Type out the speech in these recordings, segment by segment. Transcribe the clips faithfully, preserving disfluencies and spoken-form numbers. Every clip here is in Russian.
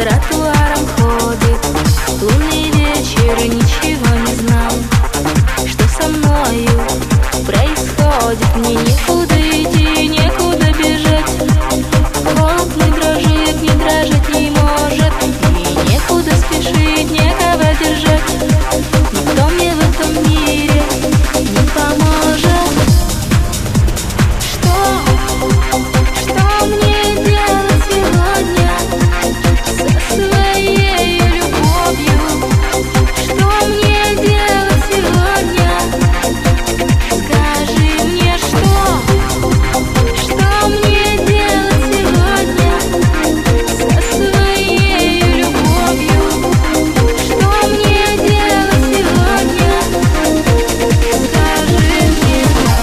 тротуарам ходит. Лунный вечер, ничего не знал, что со мною происходит. Мне некуда идти, некуда бежать. Холод мой дрожит, не дрожать не может. И некуда спешить, некого держать. Никто мне в этом мире не поможет. Что, что мне делать сегодня со своей любовью? Что мне делать сегодня? Скажи мне, что, что мне делать сегодня со своей любовью? Что мне делать сегодня? Скажи мне.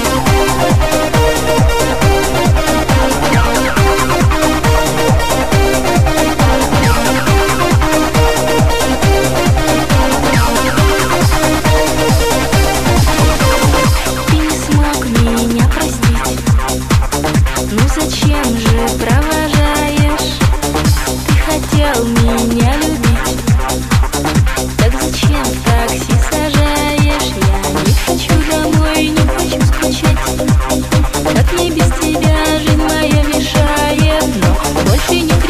Ты не смог меня простить, ну зачем же провожаешь? Ты хотел меня любить, так зачем в такси сажаешь? Я не хочу домой, не хочу скучать. Как мне без тебя жизнь моя мешает, но больше не